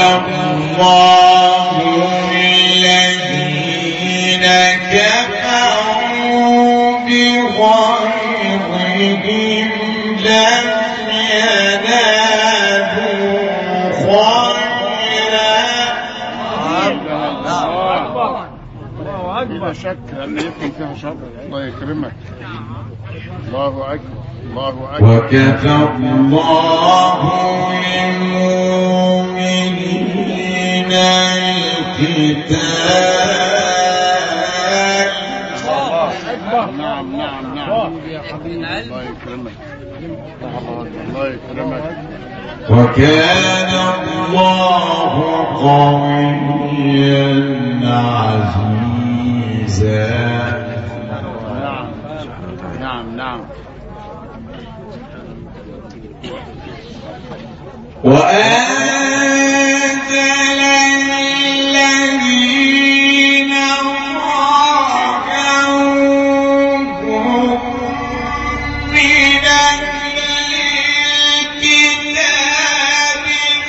الله الذين كفروا بغيظهم لم ينالوا خيرا. بلا شك لأن يكون فيها شر. الله يكرمك. الله أكبر. الله أكبر. وكفى الله المؤمنين القتال. نعم نعم نعم. الله يكرمك. الله يكرمك. وكان الله قويا عزيزا. نعم نعم. وأنزل الذين ظاهروهم من الكتاب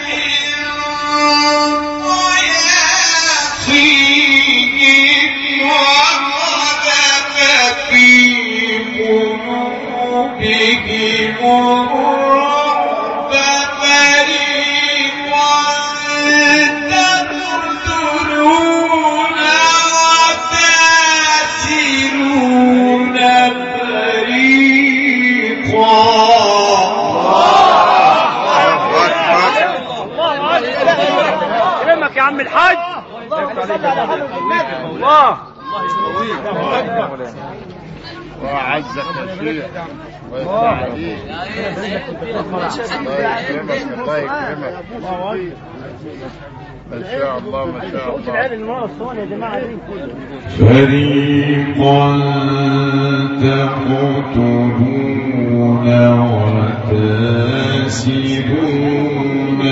من وقذف في قلوبهم الرعب فريقا تقتلون وتأسرون فريقا. كلامك يا عم الحاج. الله وعزك يا شيخ. الله يفتح عليك. الله يكرمك. الله يكرمك. ما شاء الله ما شاء الله. فريقا تقتلون وتأسرون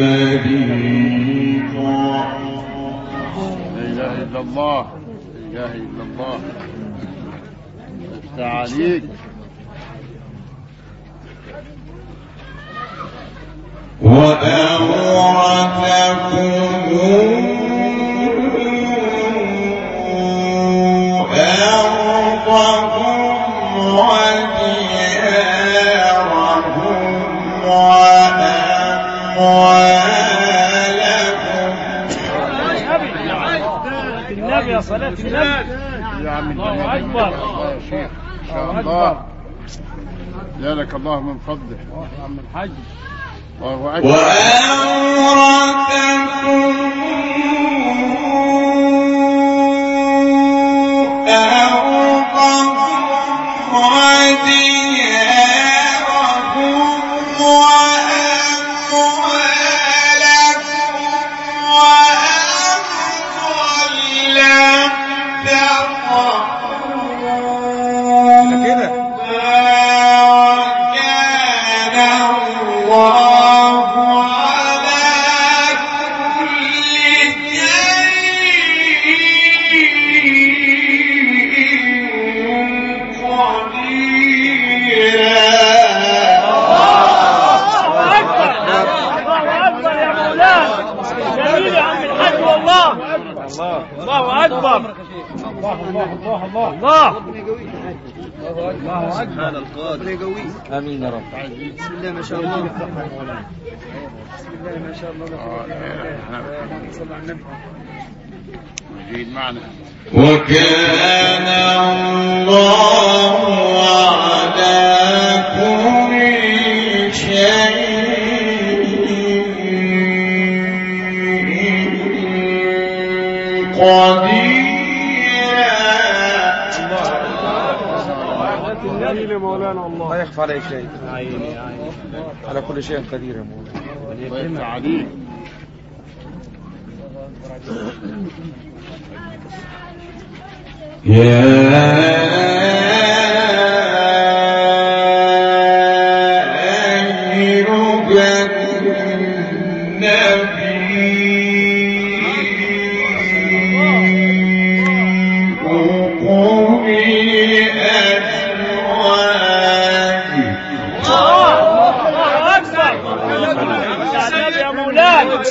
فريقا. لا إله إلا الله. لا إله إلا الله. افتح عليك. وأورثكم أرضهم وديارهم وأموالهم. النبي يا صلاة النبي. الله أكبر. الله يا شيخ. إن شاء الله. جزاك الله من فضله. يا عم الحاج. الله أكبر. وأورثكم أرضهم وديارهم وأموالهم وأرضا لم تطئوها وكان الله على كل الله أكبر. الله الله الله الله الله الله أكبر. سبحان القادر. آمين يا رب. بسم الله ما شاء الله. بسم الله ما شاء الله. صلى على النبي. مجيد معنا. وكان الله على كل شيء قديرا. مولانا الله. لا يخفى عليه شيء. على كل شيء قدير يا مولانا. الله يفتح عليك. يا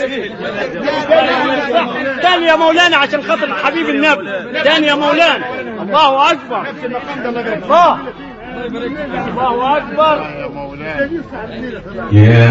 تاني يا مولانا عشان خاطر حبيب النبي. تاني يا مولانا. الله أكبر. الله أكبر يا مولانا. يا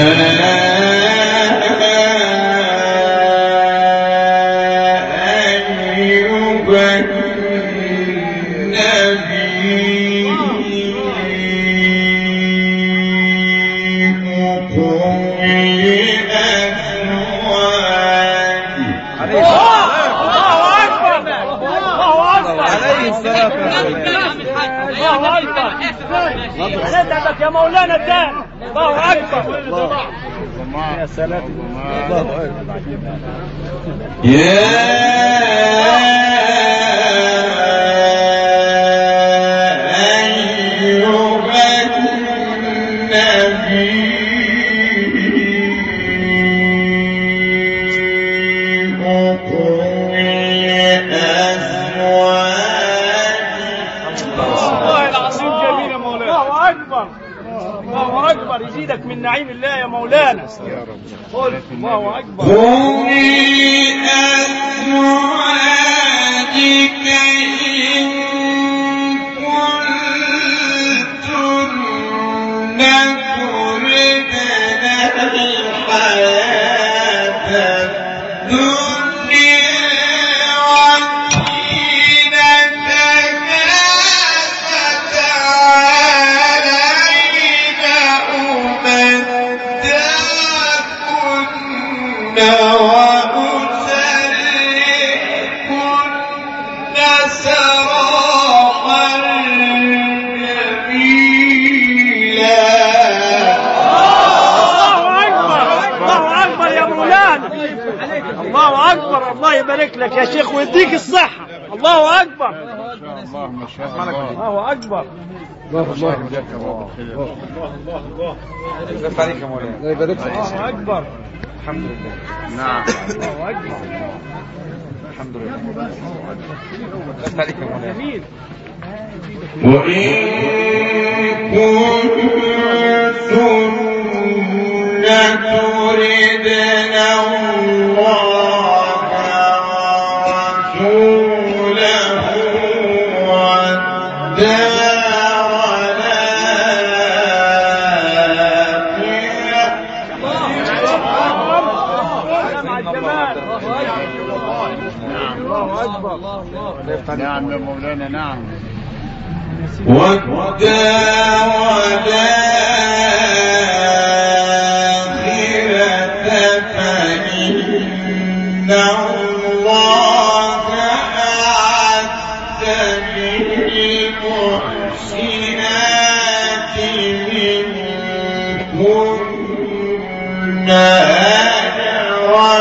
يا مولانا الدان. الله أكبر. يا سلام. يا الله أكبر. يزيدك من نعيم الله يا مولانا. قل الله أكبر. قل أزواجك إن كنتن تردن الحياة الدنيا وزينتها فتعالين أمتعكن وأسرحكن سراحا جميلا. الله أكبر يا مولانا. الله أكبر. الله يبارك لك يا شيخ ويديك الصحة. الله أكبر. ما شاء الله. الله أكبر. الله يبارك عليك يا مولانا. الله يبارك فيك. الله أكبر. الحمد لله. نعم. الله أكبر. الحمد لله. الله عليك يا مولانا. جميل. وإن كنتن تردن الله ورسوله والدار الآخرة. نعم يا مولانا. نعم. والدار الآخرة فإن الله أعد للمحسنات منكن أجرا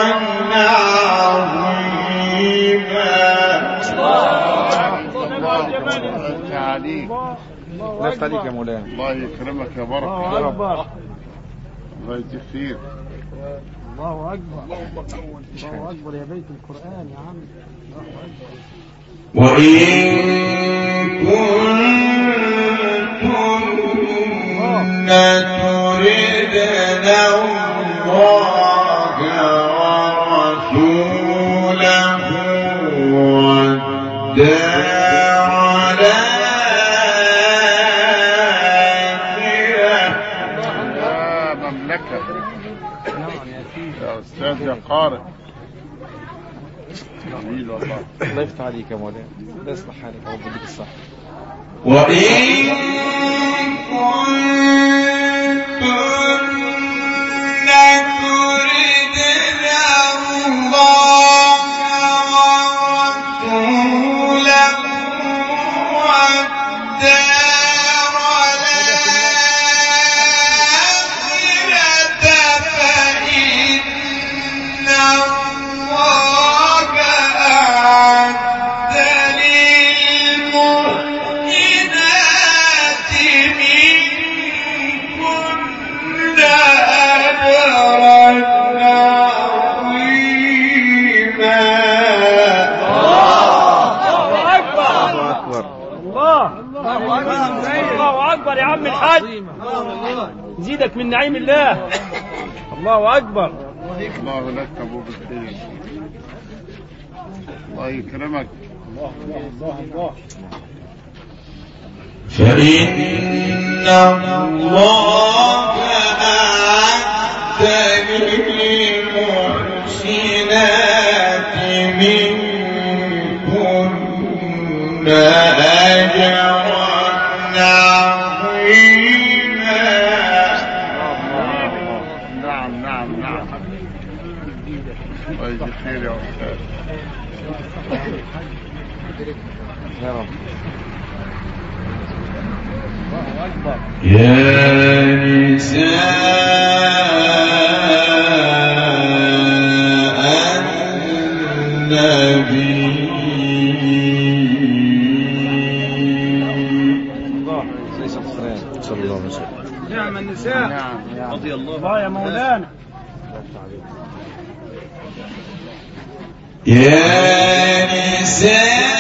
عظيما. عليك. لفت عليك يا مولانا. الله يكرمك يا بركة. الله أكبر. الله يجزيك خير. الله أكبر. الله أكبر يا بيت القرآن يا عم. الله أكبر. وإن كنتن تردن الله ورسوله والدار يا مملكة. يا أستاذ يا قارئ. جميل والله. الله يفتح عليك يا مولانا. الله يصلح حالك يا رب يديك الصحة. وإن كنتن تردن الله ورسوله والدار الآخرة فإن الله أعد للمحسنات منكن أجرا عظيما. الله أكبر. الله أكبر يا عم الحاج. يزيدك من نعيم الله. الله أكبر. الله لك أبو بالخير. الله يكرمك. فإن الله أعد للمحسنات منكن أجرا عظيما. نعم نعم نعم. الله يجزيك خير يا أستاذ. يا رب. يا نساء النبي صلى الله عليه وسلم. نعم النساء. نعم رضي الله يا مولانا. يا نساء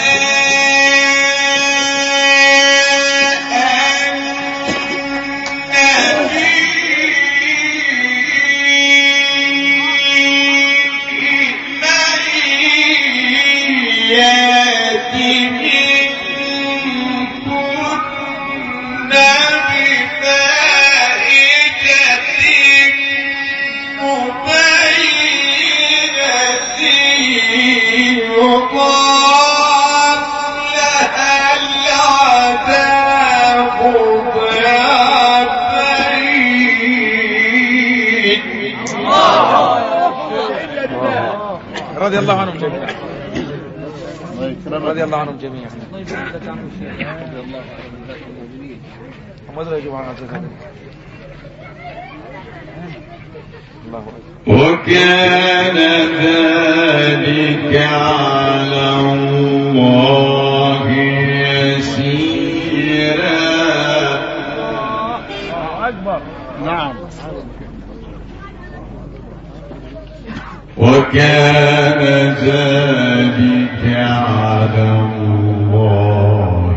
رضي الله عنهم جميعا. رضي الله عنهم جميعا. وكان ذلك على الله يسيرا. أكبر. نعم. وكان ذلك على الله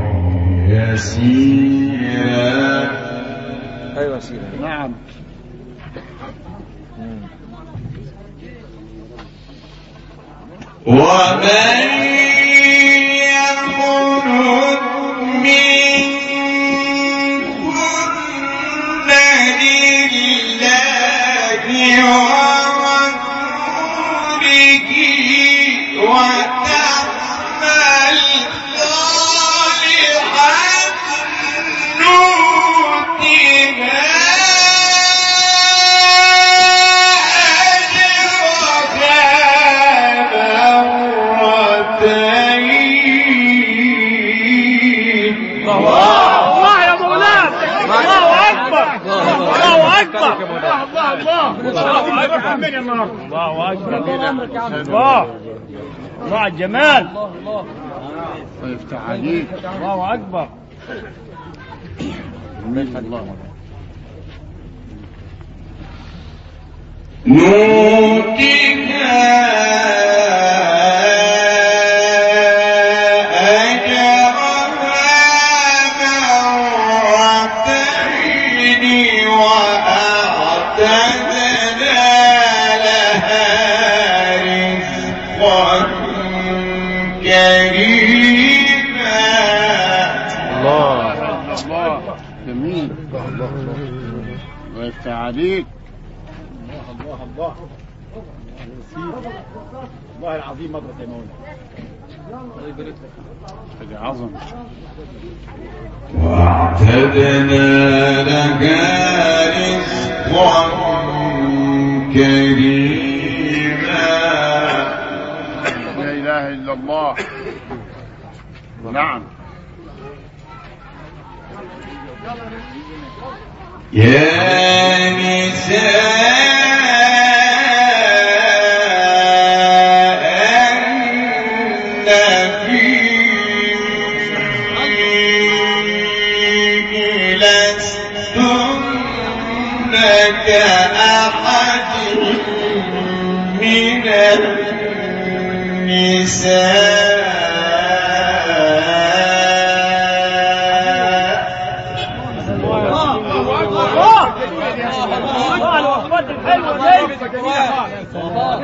يسيرا. أيوة يسيرا. نعم. ومن يقنت منكن لله ورسوله وتعمل صالحا نؤتها الله يا مولانا. الله أكبر. الله أكبر. الله أكبر من النار. الله أكبر. الله على الجمال. الله يفتح عليك. الله أكبر. الله. جميل. الله يفتح عليك. الله الله العظيم مضرة يا مولانا. الله يبارك لك. هذه عظمة. واعتدنا لها رزقا كريما. لا إله إلا الله. نعم. يا نساء النبي لستن كأحد من النساء.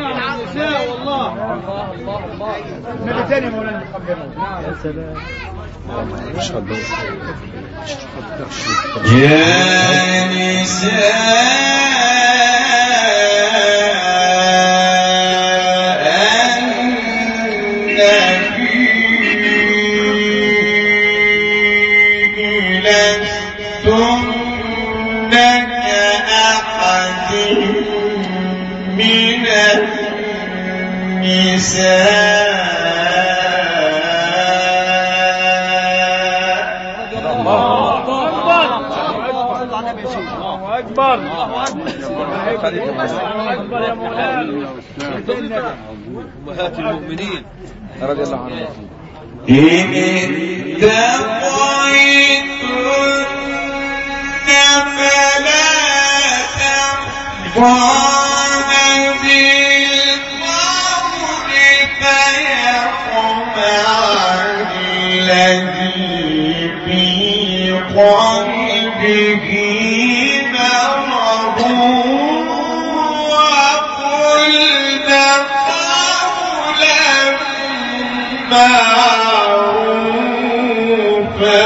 يا نساء النبي لستن كأحد من النساء. أكبر يا مولانا. أمهات المؤمنين رضي الله عنهم. إن اتقيتن فلا تخضعن بالقول فيطمع الذي في قلبه مرض وقلن قولا معروفا.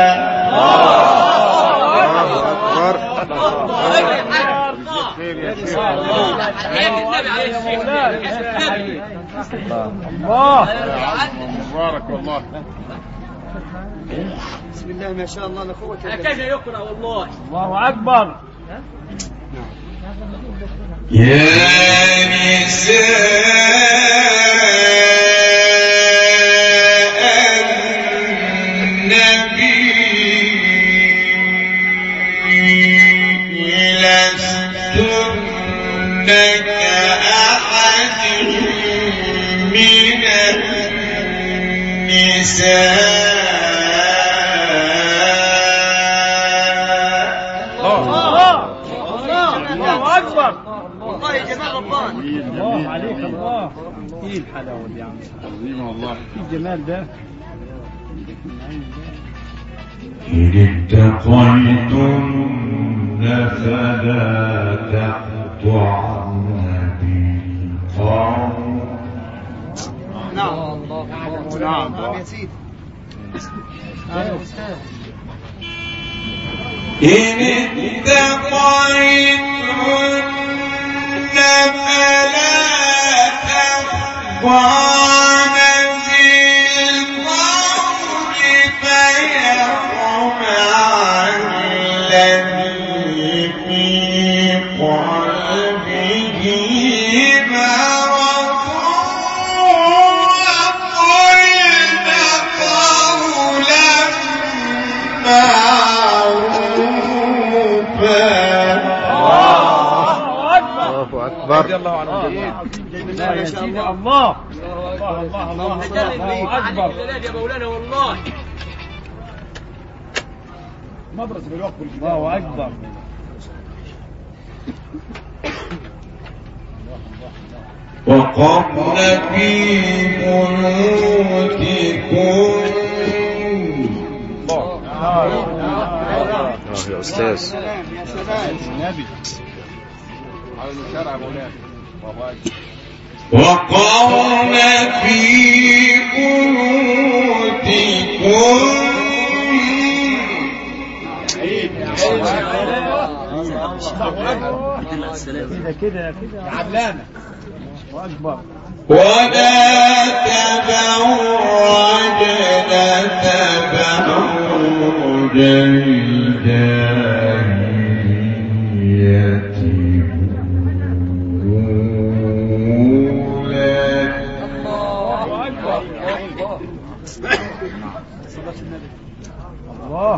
الله مبارك والله. بسم الله ما شاء الله لا قوة إلا بالله. هكذا يقرأ والله. الله أكبر. يا نساء النبي لستن كأحد من النساء. الله أكبر. والله جمال ربان. الله عليك الله. ايه الحلاوة دي يا عم؟ عظيم والله. ايه الجمال ده؟ إن اتقيتن فلا تخضعن بالقول. نعم نعم. يا سيدي. إن اتقيتن فلا تخضعن بالقول فيطمع الذي في قلبه مرض وقلن قولا معروفا. الله أكبر. رضي الله عنه. ما شاء الله. الله الله أكبر. يا مولانا والله. مبرز بالوقت. الله أكبر. وقرن في بيوتكن. يا أستاذ. يا سلام. النبي على الشرع مولانا. وقرن في بيوتكن كده علامة. أكبر. ولا تبرجن تبرج الجاهلية الأولى. الله.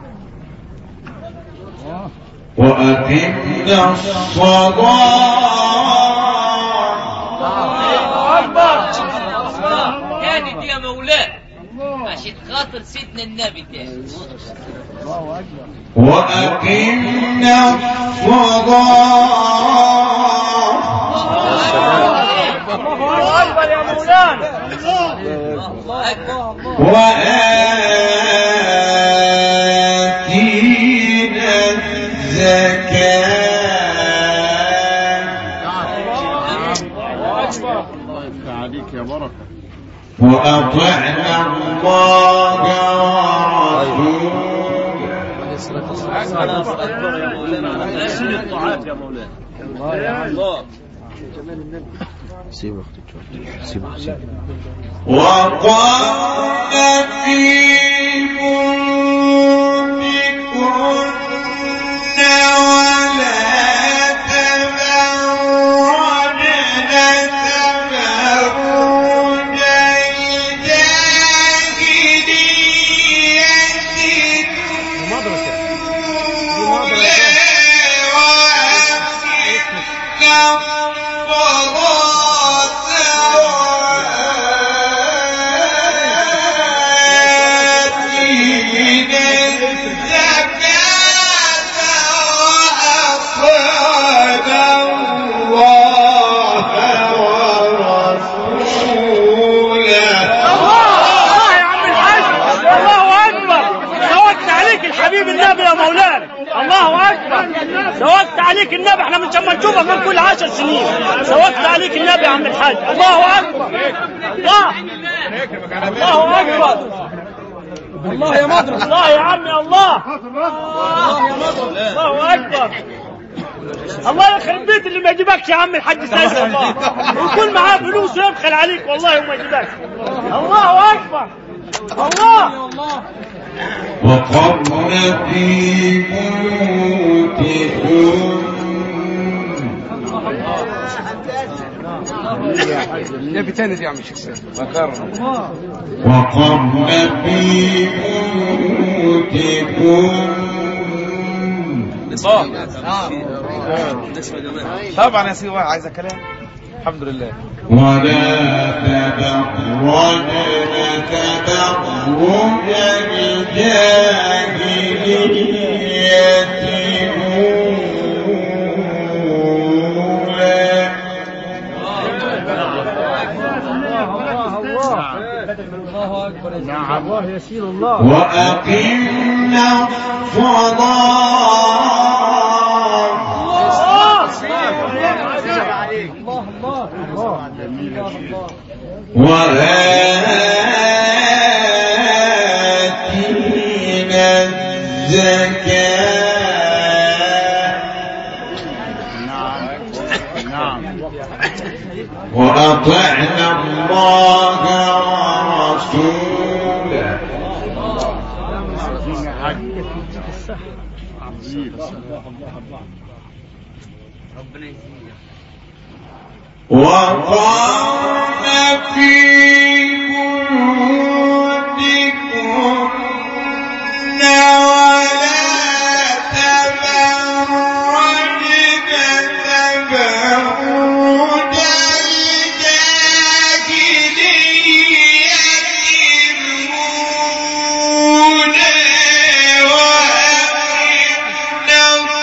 وأقمنا الصلاة. تاني دي يا مولاي عشان خاطر سيدنا النبي تاني. الله أكبر. وأقمنا الله أكبر يا مولانا. الله أكبر. وآتينا الزكاة. الله يفتح عليك يا بركة. وأطعنا الله ورسوله وقال في بيوتكن ولا تبرجن تبرج سوقت عليك النبي، احنا من شما نشوفك من كل 10 سنين. سوقت عليك النبي يا عم الحاج. الله اكبر. الله اكبر. الله يا مدرس. الله يا عمي. الله الله اكبر. الله يخرب بيت اللي ما يجيبكش يا عم الحاج سيد. الله ويكون معاه فلوس ويبخل عليك والله وما يجيبكش. الله اكبر. الله وقرن في بيوتكن نبي تاني يا عم الشيخ سيد. وقرن في بيوتكن طبعا يا سيدي عايزة كلام. الحمد لله. ولا تبرجن تبرج الجاهلية نعم. الله يسير الله. وأقمنا الصلاة وآتينا الزكاة وأطعنا الله ورسوله وقام في بيوتكن ولا تبرجن تبرج الجاهلية الأولى وأقمنا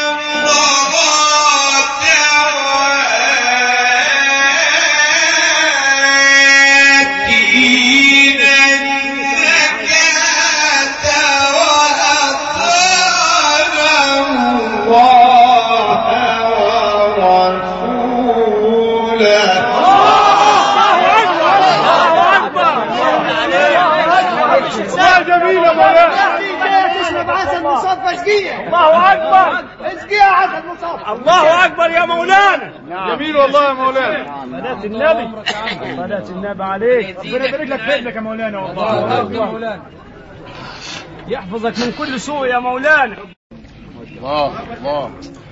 الله اكبر. اسقيها عسل مصطفى. الله اكبر يا مولانا. جميل والله يا مولانا. صلاة النبي. صلاة النبي عليك. ربنا يبارك لك في ابنك يا مولانا. والله يحفظك من كل سوء يا مولانا. الله الله.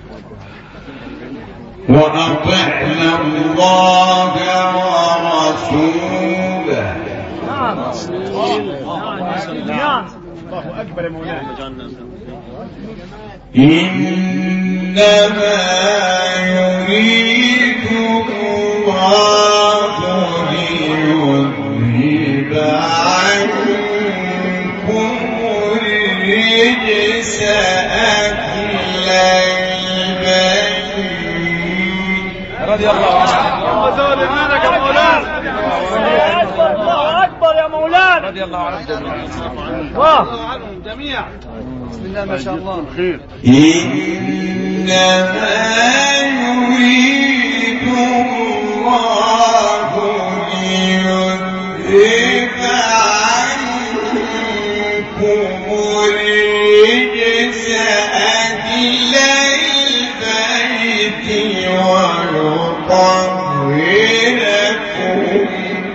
وأطعنا الله ورسوله. نعم. نعم. الله اكبر يا مولانا. إنما يريد الله ليذهب عنكم الرجس أهل البيت. رضي الله عنه. الله اكبر يا مولانا. رضي الله عنه جميعا. بسم الله ما شاء الله. خير. إنما يريد الله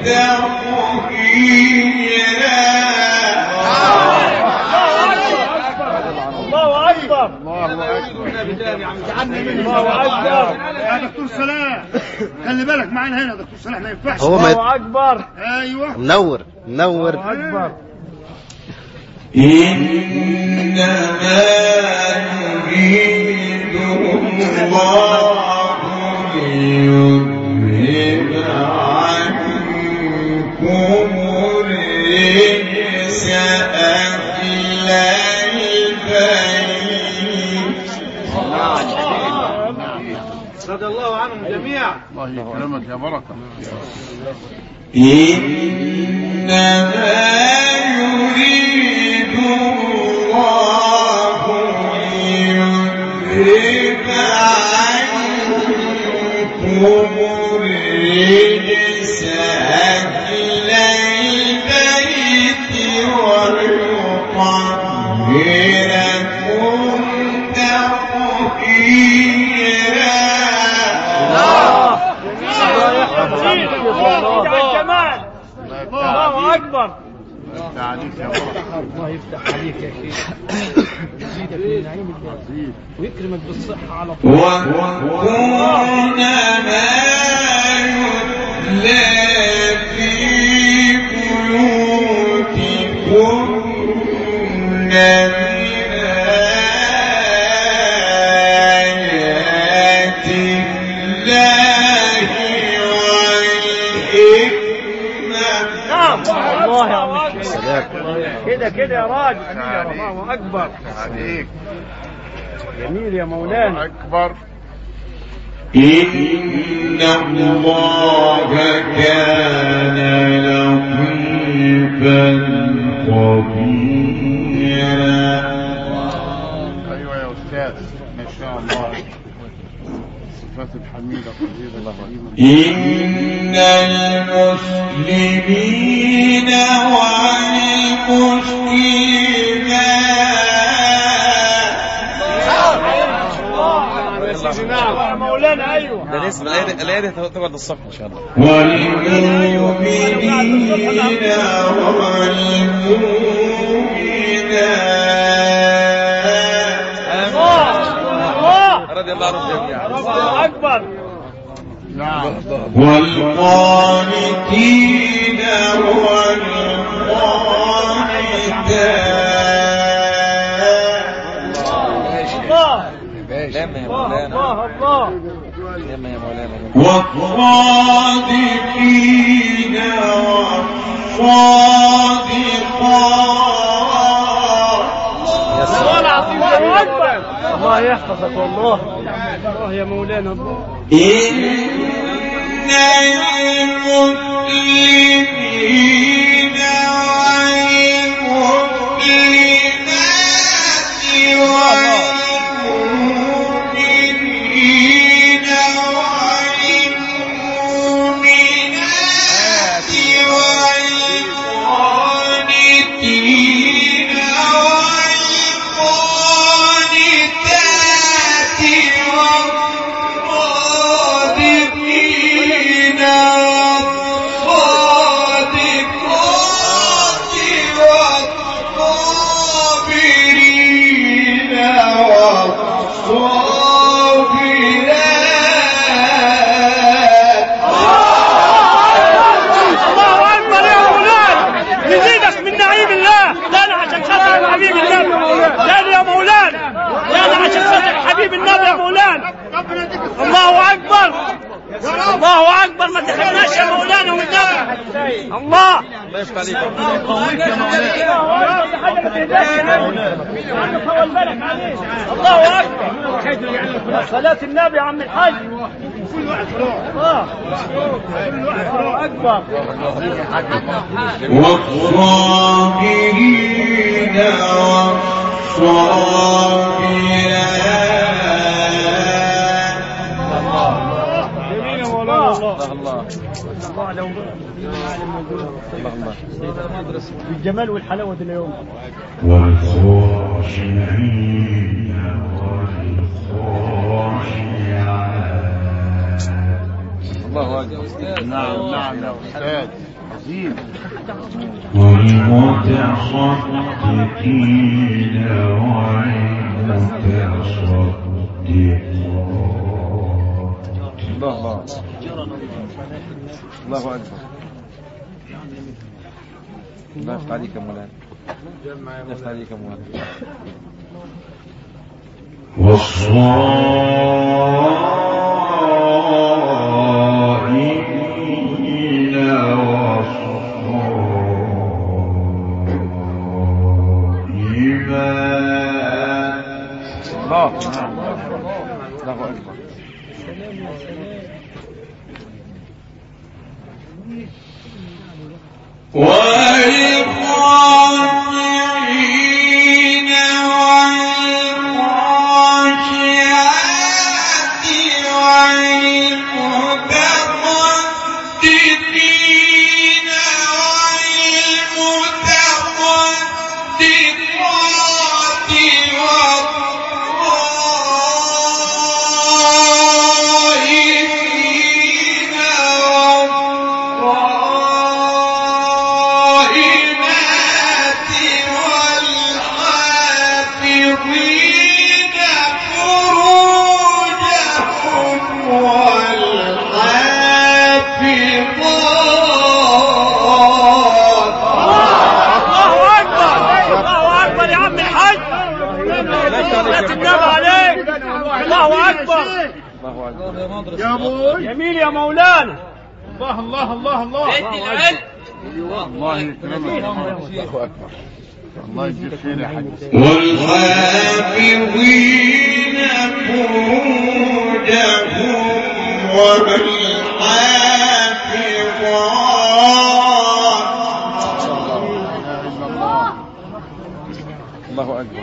الله أكبر الله أكبر يا دكتور سلام خلي بالك معانا هنا دكتور سلام ما ينفعش. الله أكبر. ايوه منور الله أكبر. إنما يريد الله ليذهب عنكم الرجس أهل البيت. رضي الله عنهم جميعا. الله يكرمك يا بركة. إنما يريد الله ليذهب عنكم الرجس أهل البيت ويطهركم تطهيرا. الله أكبر. يفتح عليك يا بركة. الله يفتح عليك يا شيخ. يزيدك من نعيم الله ويكرمك بالصحة على طول. واذكرن ما يتلى في بيوتكن من آيات الله والحكمة. الله يا عم الشيخ. كده كده يا راجل. الله أكبر. عليك جميل يا مولانا. أكبر. إن الله كان لطيفا خبيرا. أيوة يا أستاذ ما شاء الله. الصفات الحميدة الطيبة الكريمة. إن المسلمين والمسلمات يا مولانا. أيوة ده الاسم الآية دي تقعد الصبح إن شاء الله. والمؤمنين والمؤمنات رضي الله عنهم جميعا. الله أكبر. نعم. والقانتين والقانتات. الله لما يا مولانا. الله لما يا مولانا. والصادقين والصادقات. الله العظيم. الله أكبر. الله يحفظك والله. الله يا مولانا. الله إن المسلمين والمسلمات والمؤمنين والمؤمنات والقانتين والقانتات والصادقين والصادقات والصابرين والصابرات. الله أكبر يا مولانا. يزيدك من نعيم الله. لا أنا عشان خاطر حبيب النبي. لا يا مولانا. لا أنا عشان خاطر حبيب النبي يا مولانا. الله أكبر. الله أكبر. ما تخلناش يا مولانا والنبي. الله الله يفتح عليك. الله أكبر. صلاة النبي يا عم الحاج. الله أكبر. والصابرين والصابرات. جميل يا مولانا. الله الله الله لو الله. بالجمال والحلاوة دي اليوم. والخاشعين والخاشعات. الله أكبر. نعم نعم يا أستاذ عظيم. والمتصدقين والمتصدقين. الله الله أكبر. الله يفتح عليك يا مولانا. يفتح عليك يا مولانا. والصائمين والصائمات. الله أكبر. والخاشعين والخاشعات والمتصدقين والمتصدقات والصائمين والصائمات والحافظين فروجهم والحافظات. الله اكبر يا عم الحاج. لا تتنام عليك. الله اكبر. الله أكبر. يا أبوي جميل يا مولانا. الله الله الله الله. بيت العلم. الله يكرمك. الله أكبر. الله يجزيك خير يا حاج. والحافظين فروجهم والحافظات. الله أكبر.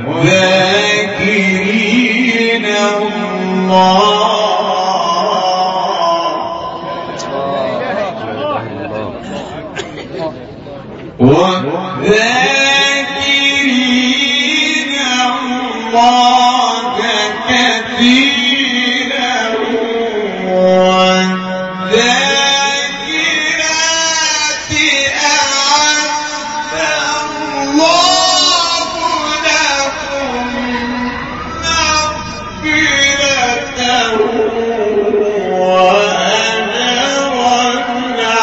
والذاكرين الله والذاكرين الله كثيرا والذاكرات أعد الله لهم مغفرة وأجرا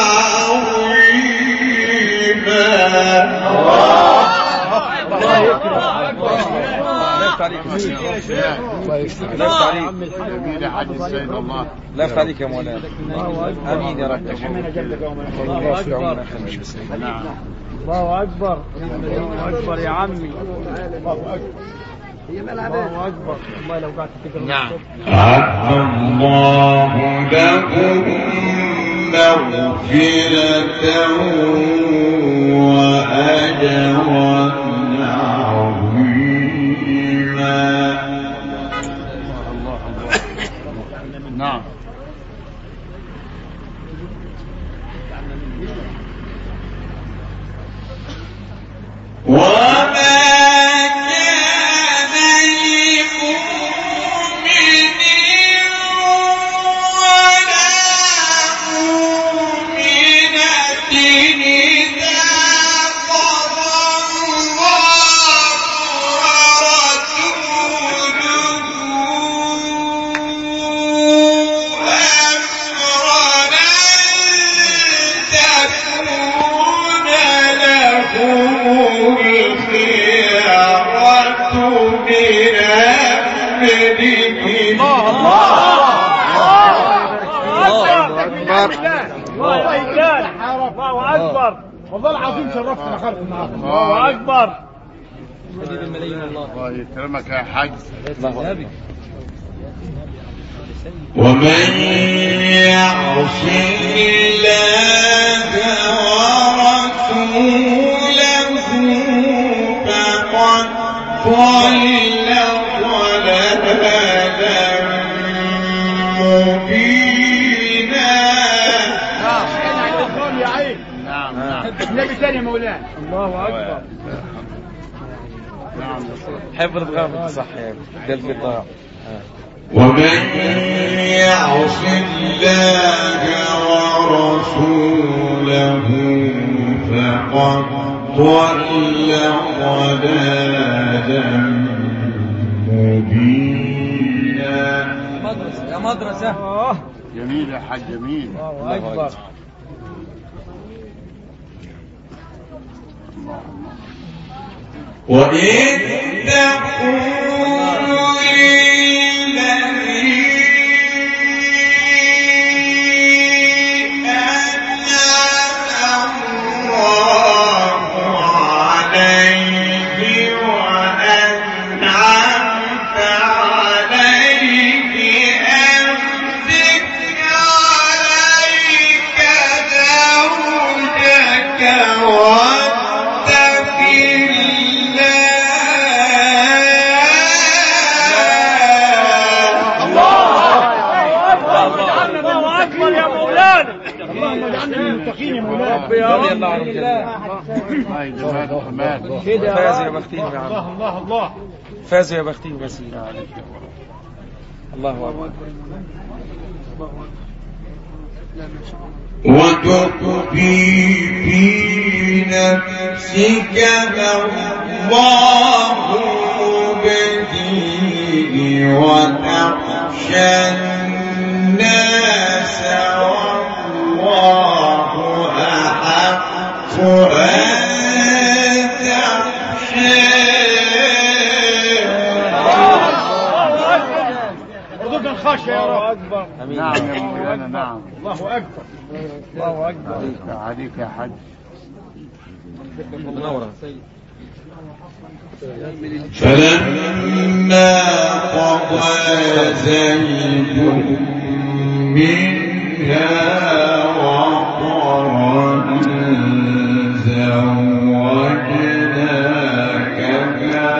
جميل يا حاج السيد. الله لا يفتح عليك يا مولانا. آمين يا رب. الله أكبر. الله أكبر. الله أكبر يا عمي. الله أكبر. والله لو قعدت تقرأ. نعم. أعد الله لهم مغفرة وأجرا عظيما. نعم. وما كان لمؤمن ولا مؤمنة إذا قضى الله ورسوله أمرا أن تكون لهم الخيرة من أمرهم. الله أكبر. والله العظيم شرفتنا خلف النهارده. الله أكبر. الله يكرمك يا حاج. ومن يعص الله ورسوله فقد ضل ضلالا مبينا. نعم نعم. النبي ثاني مولانا. الله أكبر. نعم. حفظ بغامض صح يا قلبي ضاع. ومن يعص الله ورسوله فقد ضل ضلالا مبينا. يا مدرسة جميل يا حاج جميل. الله أكبر. وإذ تقول للذي أنعم الله عليه وأنعمت عليه أمسك عليك زوجك واتق اللهم اجعلنا من المتقين يا مولانا. رضي الله عنهم كده فازوا يا بختهم يا عم. الله الله فازوا يا بختهم يا سيدي. الله أكبر. وتخفي في نفسك ما الله مبديه وتخشى الناس والله أحق أن تخشاه. ارزقنا الخشية يا رب. نعم يا مولانا نعم. الله أكبر الله أكبر. عليك يا حاج. منورة. فلما قضى زيد منها وطرا زوجناكها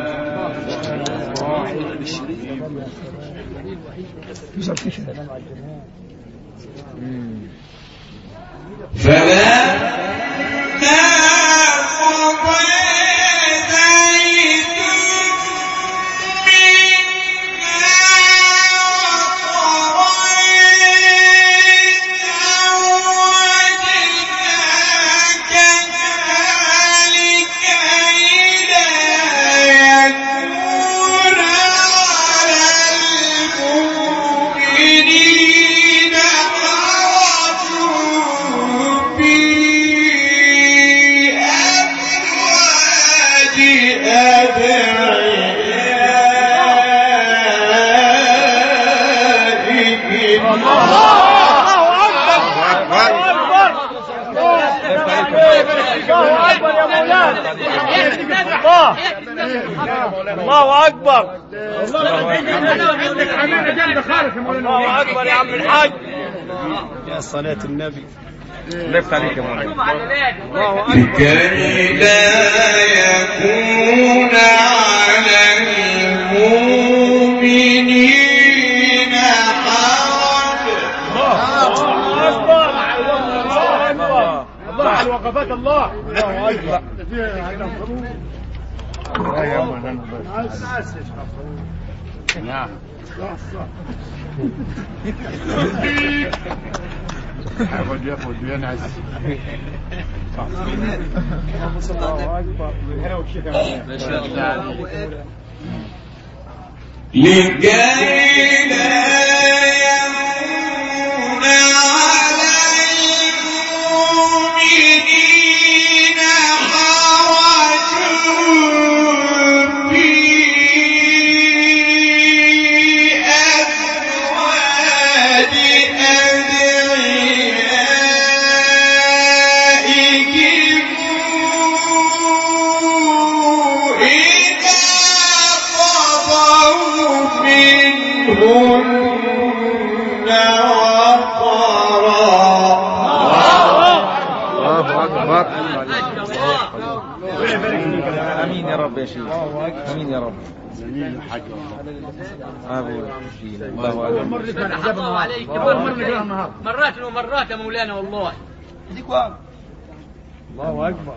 الله أكبر. الله أكبر يا عم الحاج. يا صلاة النبي. لفت عليك يا مولانا. لكي لا يكون على المؤمنين حرج. الله أكبر الله أكبر. الله على وقفات الله. الله أكبر. يا مولانا نعم. ياخد ينعس. الله أكبر. ما شاء الله. لكي لا يكون على المؤمنين حرج في أزواج أدعيائهم إذا قضوا منهن وطرا. امين يا رب يا شيخ. امين يا رب. جميل يا حاج. الله اكبر. الله عليك مرات ومرات يا مولانا والله. الله أكبر.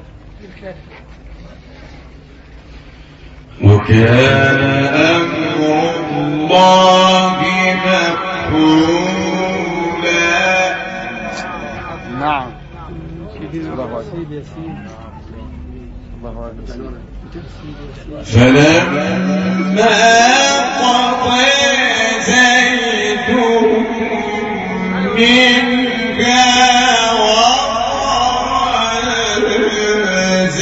وكان أمر الله مفعولا. نعم. فلما قضى زيد منها وطرا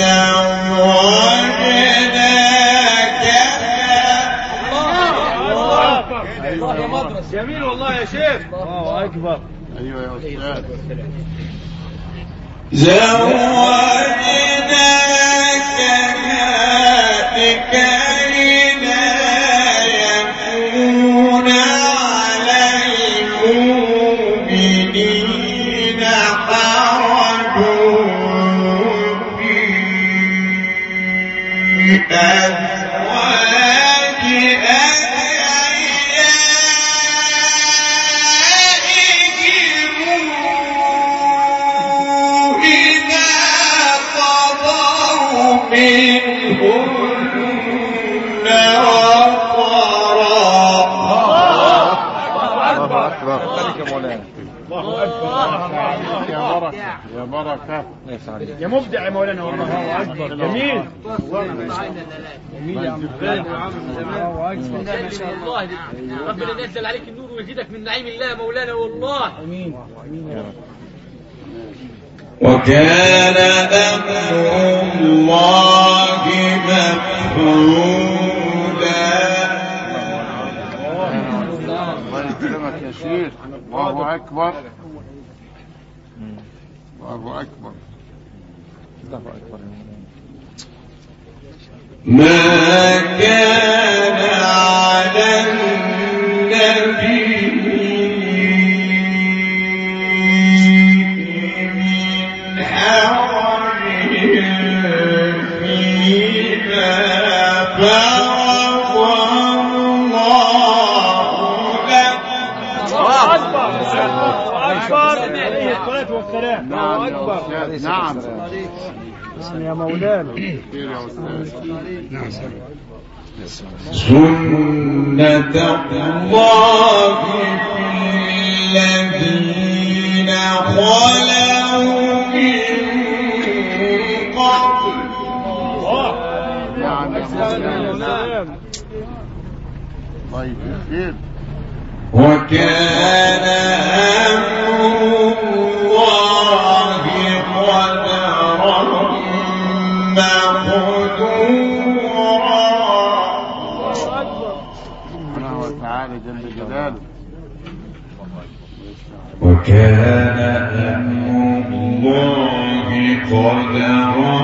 زوجناكها. جميل والله يا شيخ. الله اكبر. ايوه يا استاذ. زوجناكها لكي لا يكون على المؤمنين حرج في أزواج أدعيائهم إذا قضوا منهن وطرا. يا بركة يا بركة يا مبدع يا مولانا والله. الله اكبر. جميل. جميل يا عم. ما شاء الله. ربنا ينزل عليك النور ويزيدك من نعيم الله مولانا والله. امين امين يا رب. وكان أمر الله مفعولا. الله يكرمك يا شيخ. الله أكبر. الله أكبر. ما كان على النبي من حرج فيما فرض الله له. اكبر عليه الصلاه والسلام. الله اكبر. نعم يا مولانا. خير يا أستاذ. سنة الله في الذين خلوا من قبل. نعم يا مولانا. سلام. طيب خير. وكان أمر الله قدرا مقدورا. سبحانه وتعالى جل جلاله. وكان أمر الله قدرا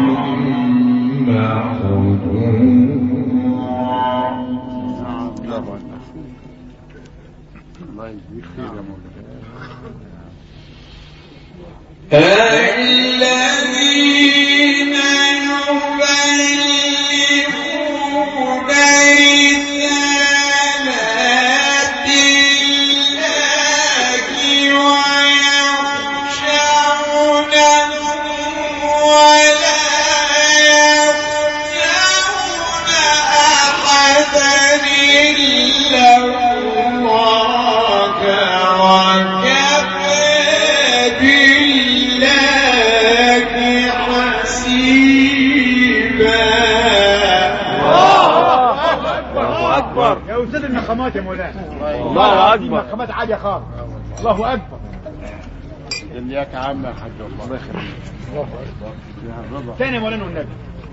مقدورا. الله يجزيك خير يا مولانا. الذين يبلغون رسالات الله ويخشونه ولا يخشون أحدا إلا الله وكفى بالله حسيبا. الله اكبر. يا استاذ النخامات يا مولانا. الله اكبر. النخامات عاليه خالص. الله اكبر. إياك عم يا حاج. الله يخليك. الله أكبر. يا الرضا. ثاني يا مولانا والنبي.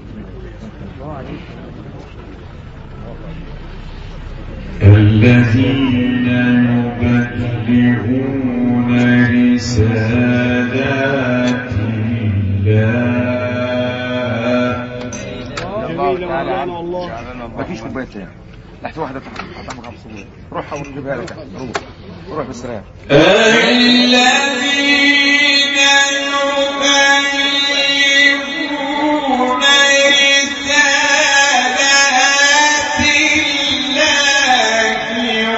الذين يبلغون رسالات الله. جميل مولانا والله. مفيش كوبايه شاي تحت واحده تحت 5 روح حاول نجيبها لك. روح بالسلام. الذين يبلغون رسالات الله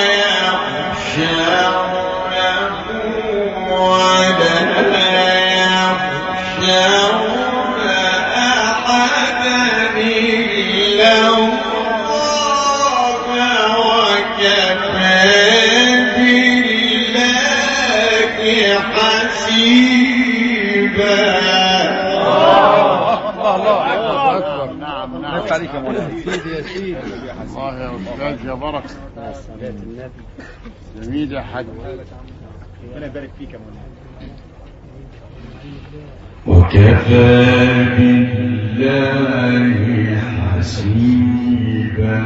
ويخشونه ولا يخشون أحدا إلا الله وكفى حسيبا. الله أكبر. نعم نعم. نفس عليك يا مولانا. سيدي يا سيدي. الله يا أستاذ يا بركة. جميل يا حاج. ربنا يبارك فيك يا مولانا. وكفى بالله حسيبا.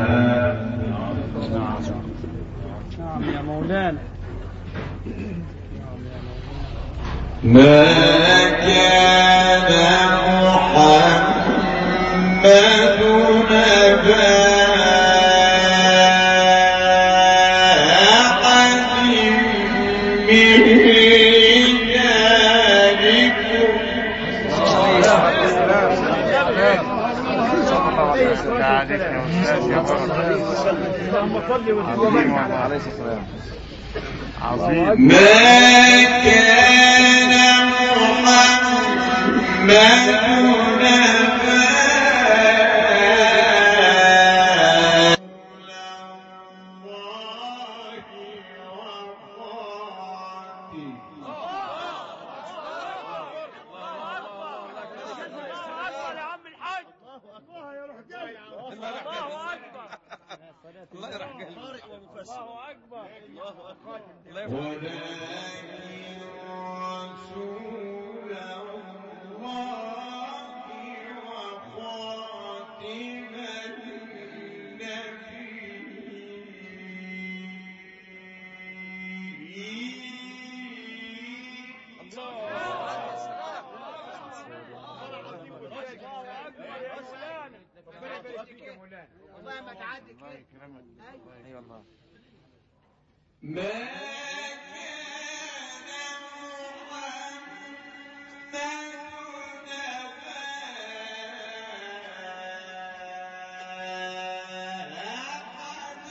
نعم يا مولانا. ما كان محمد أبا أحد من رجالكم عليه السلام. عظيم. ما كان محمد الله يرحم قلبك. الله أكبر. ولكن رسول الله وخاتم النبيين. والله ما تعدي كده. اي والله. ما كان محمد أبا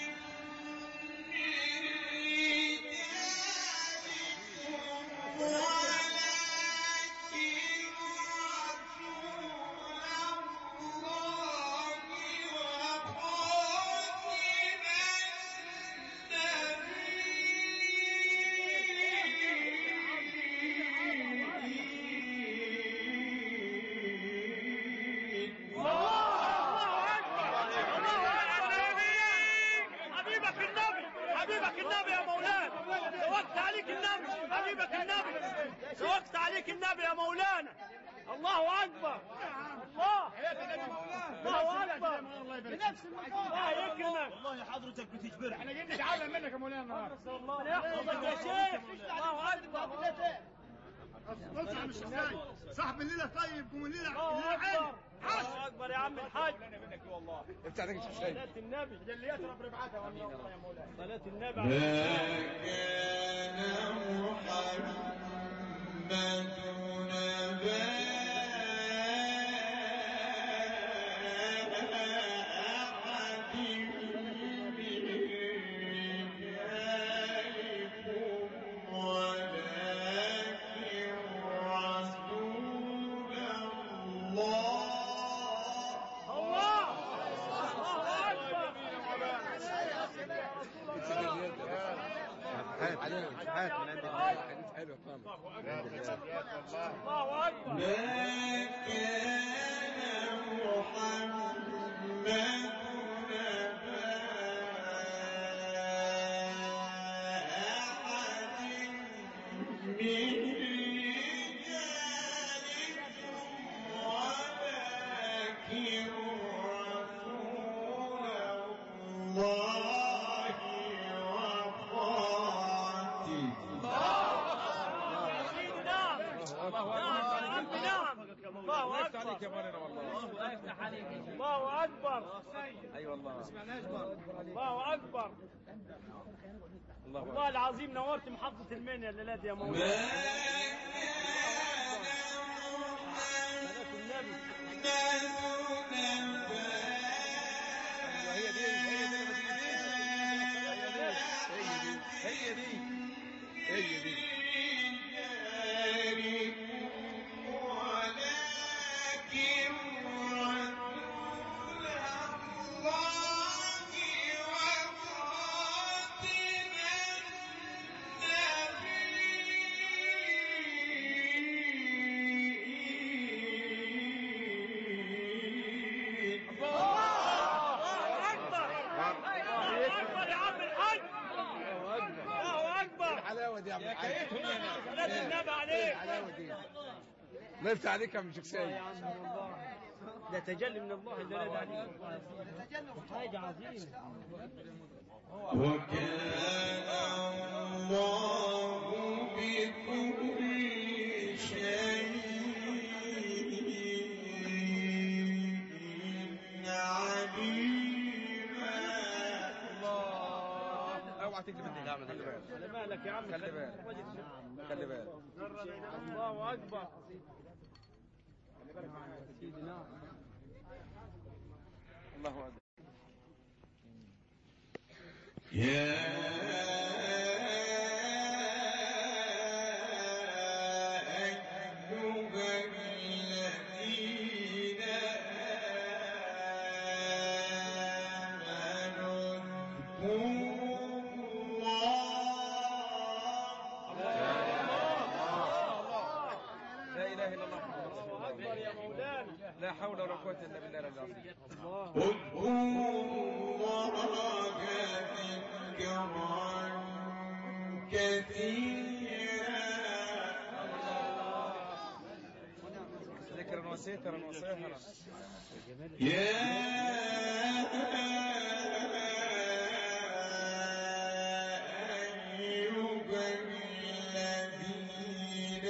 حبيبك النبي يا مولانا. سوقت عليك النبي. حبيبك النبي. سوقت عليك النبي يا مولانا. الله أكبر. الله أكبر. بنفس المكان. الله يكرمك. والله حضرتك بتجبرها. احنا جايين نتعلم منك يا مولانا النهارده. الله يحفظك يا شيخ. الله أكبر. بص يا عم الشيخ سيد، صاحب الليله طيب قوم الليله الله أكبر. الله أكبر يا عم الحاج. افتح عليك الشيخ. صلاة النبي. جليات رب ربعتها والله يا مولانا. صلاة النبي. ما كان محمد أبا أحد من رجالكم ولكن رسول الله. علينا فتحات من عند الله. حديث حلو فاهم. الله أكبر. ما كان محمد أبا أحد من رجالكم ولكن رسول الله وخاتم. الله أكبر. الله أكبر. اي والله. الله أكبر. والله العظيم نورت محطة المنيا الليلة دي يا مولانا. هي دي ما يفتح عليك يا عم شكساي. ده تجلي من الله الجلال عليك. حاجة عظيمة. وكان الله بكل شيء عليما. اوعى تجري مني. لا خلي بالك. على مالك يا عم. خلي بالك. خلي بالك. الله أكبر. سيدنا الله أكبر. يا لا حول ولا قوة إلا بالله العظيم. اذكروا الله ذكرا كثيرا. ذكرا وسترا وساهرا. يا أيها الذين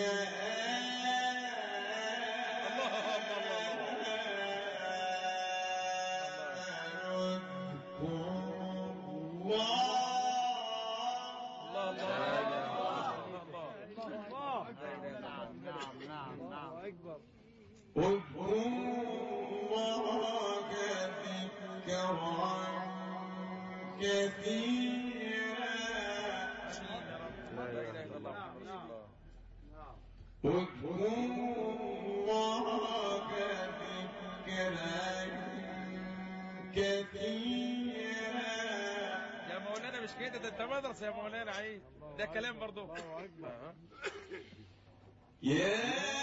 اذكروا الله ذكرا كثيرا. لا إله إلا الله محمد رسول الله. اذكروا الله ذكرا كثيرا. يا مولانا مش كده، ده انت مدرسة يا مولانا. عيد ده كلام برضو. يا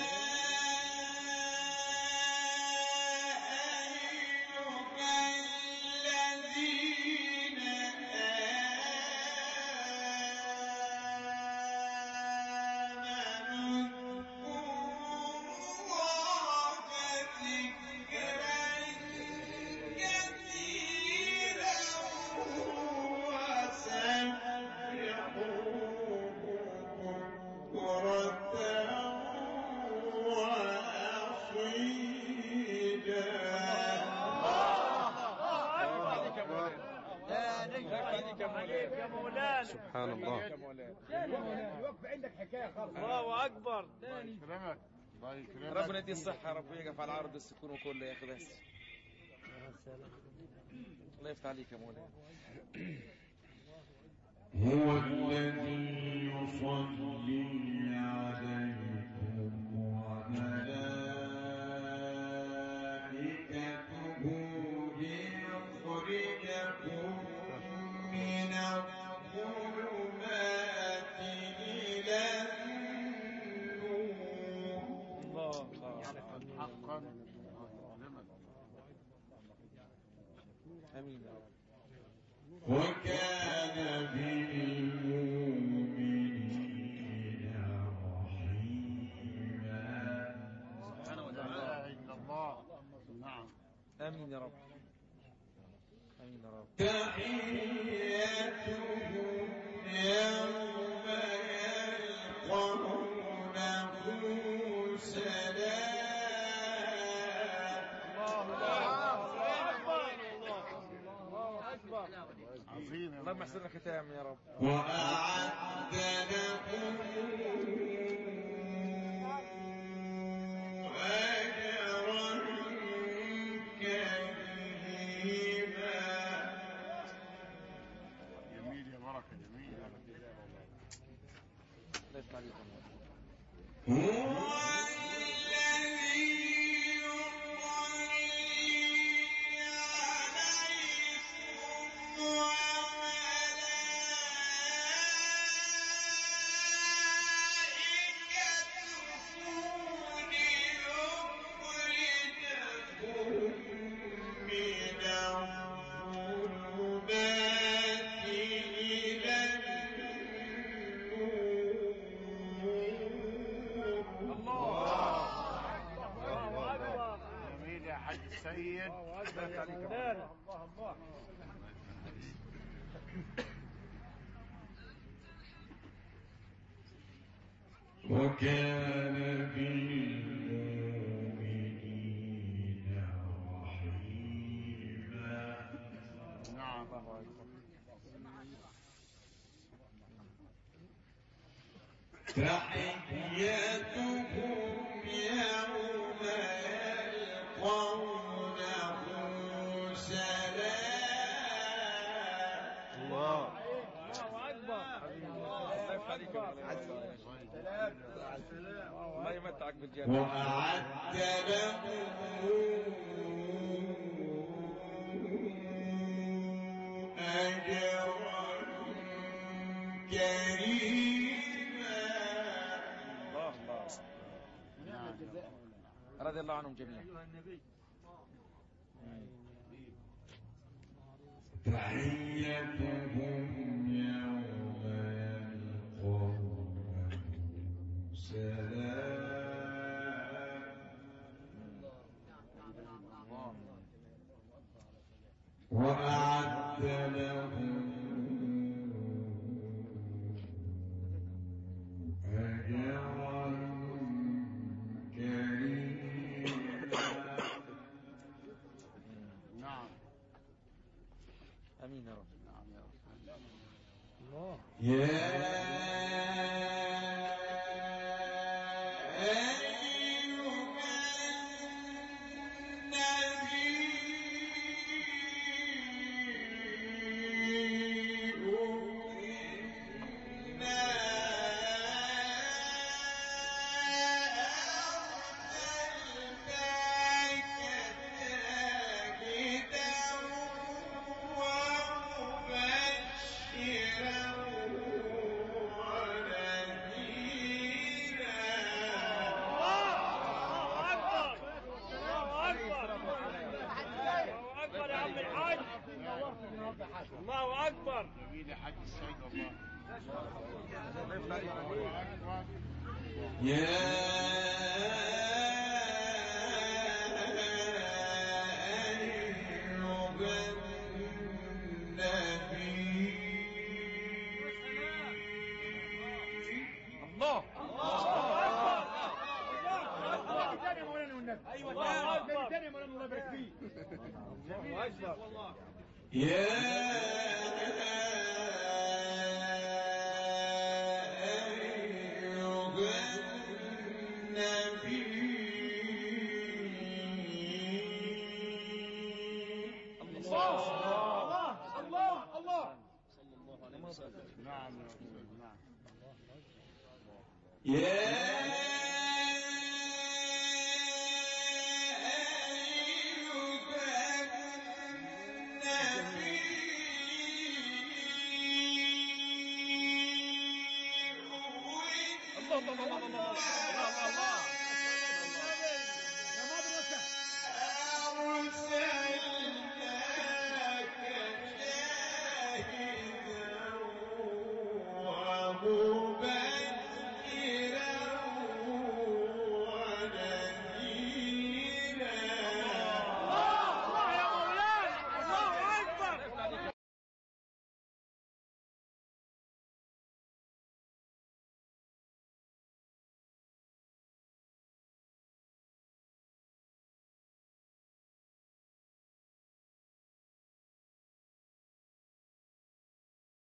يا مولانا. سبحان الله. الوقف عندك حكاية خالص. الله أكبر. ربنا يدي الصحة يا رب، ويقف على العرض السكون وكله يا أخي بس. الله يفتح عليك يا مولانا. هو الذي يصلي عليكم وملائكته ليخرجكم من الظلمات إلى النور. الله حقا. امين يا رب. وكان بالمؤمنين رحيما. سبحانه وتعالى. إلا الله. نعم. امين يا رب. امين يا رب. تحيتهم يوم يلقونه سلام. عظيم. اللهم احسن الختام يا رب. وأعد لهم أجرا كريما. جميل يا بركة. جميل. لا يسمع لي هو الذي يصلي عليكم وملائكته سيد. الله أكبر يا مولانا. الله وكان بالمؤمنين رحيما. نعم. تحيتهم يوم يلقونه سلام. الله أكبر. الله يمتعك بالجنة. وأعد لهم أجرا كريما. الله رضي الله عنهم جميعا. تحيتهم يوم يلقونه سلام. وأعد لهم أجرا كريما. نعم. امين يا رب. نعم يا رب. الله. يا أيها النبي إنا أرسلناك شاهدا ومبشرا ونذيرا. أكبر يا عم الحاج. الله أكبر. جميل حج السيد والله. أكبر. يا أيها النبي. الله الله أكبر. يا أيها النبي. نعم يا رسول. نعم. يا